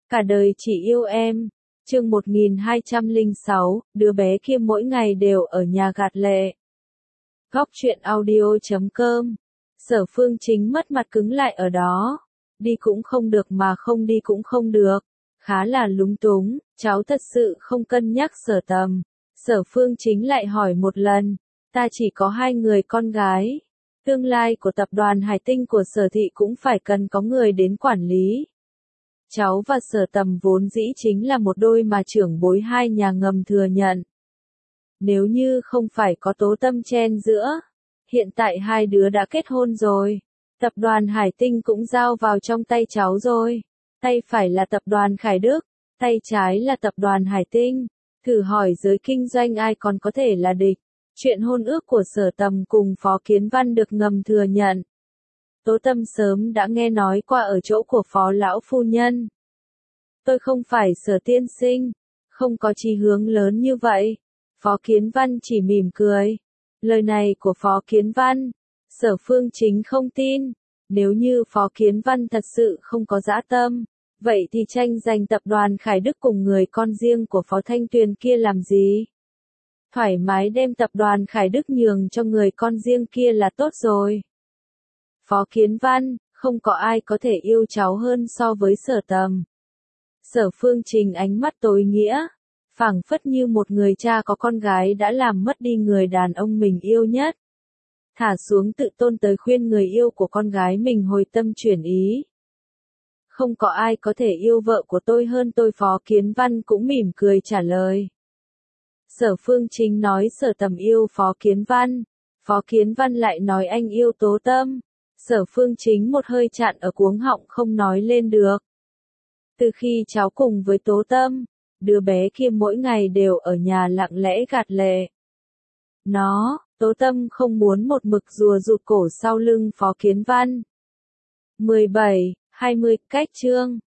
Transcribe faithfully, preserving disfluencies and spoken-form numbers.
Cả đời chỉ yêu em. Chương một nghìn hai trăm lẻ sáu, đứa bé kia mỗi ngày đều ở nhà gạt lệ. Góc truyện audio chấm com. Sở Phương Chính mất mặt cứng lại ở đó. Đi cũng không được mà không đi cũng không được. Khá là lúng túng, cháu thật sự không cân nhắc Sở Tầm. Sở Phương Chính lại hỏi một lần. Ta chỉ có hai người con gái. Tương lai của tập đoàn Hải Tinh của Sở Thị cũng phải cần có người đến quản lý. Cháu và Sở Tầm vốn dĩ chính là một đôi mà trưởng bối hai nhà ngầm thừa nhận. Nếu như không phải có Tố Tâm chen giữa, hiện tại hai đứa đã kết hôn rồi. Tập đoàn Hải Tinh cũng giao vào trong tay cháu rồi. Tay phải là tập đoàn Khải Đức, tay trái là tập đoàn Hải Tinh. Thử hỏi giới kinh doanh ai còn có thể là địch. Chuyện hôn ước của Sở Tầm cùng Phó Kiến Văn được ngầm thừa nhận. Tố Tâm sớm đã nghe nói qua ở chỗ của Phó Lão Phu Nhân. Tôi không phải Sở tiên sinh, không có chí hướng lớn như vậy. Phó Kiến Văn chỉ mỉm cười. Lời này của Phó Kiến Văn, Sở Phương Chính không tin. Nếu như Phó Kiến Văn thật sự không có dã tâm, vậy thì tranh giành tập đoàn Khải Đức cùng người con riêng của Phó Thanh Tuyền kia làm gì? Thoải mái đem tập đoàn Khải Đức nhường cho người con riêng kia là tốt rồi. Phó Kiến Văn, không có ai có thể yêu cháu hơn so với Sở Tầm. Sở Phương Trình ánh mắt tối nghĩa, phảng phất như một người cha có con gái đã làm mất đi người đàn ông mình yêu nhất. Thả xuống tự tôn tới khuyên người yêu của con gái mình hồi tâm chuyển ý. Không có ai có thể yêu vợ của tôi hơn tôi. Phó Kiến Văn cũng mỉm cười trả lời. Sở Phương Chính nói Sở Tầm yêu Phó Kiến Văn. Phó Kiến Văn lại nói anh yêu Tố Tâm. Sở Phương Chính một hơi chặn ở cuống họng không nói lên được. Từ khi cháu cùng với Tố Tâm, đứa bé kia mỗi ngày đều ở nhà lặng lẽ gạt lệ. Nó, Tố Tâm không muốn một mực rùa rụt cổ sau lưng Phó Kiến Văn. mười bảy, hai mươi, cách chương.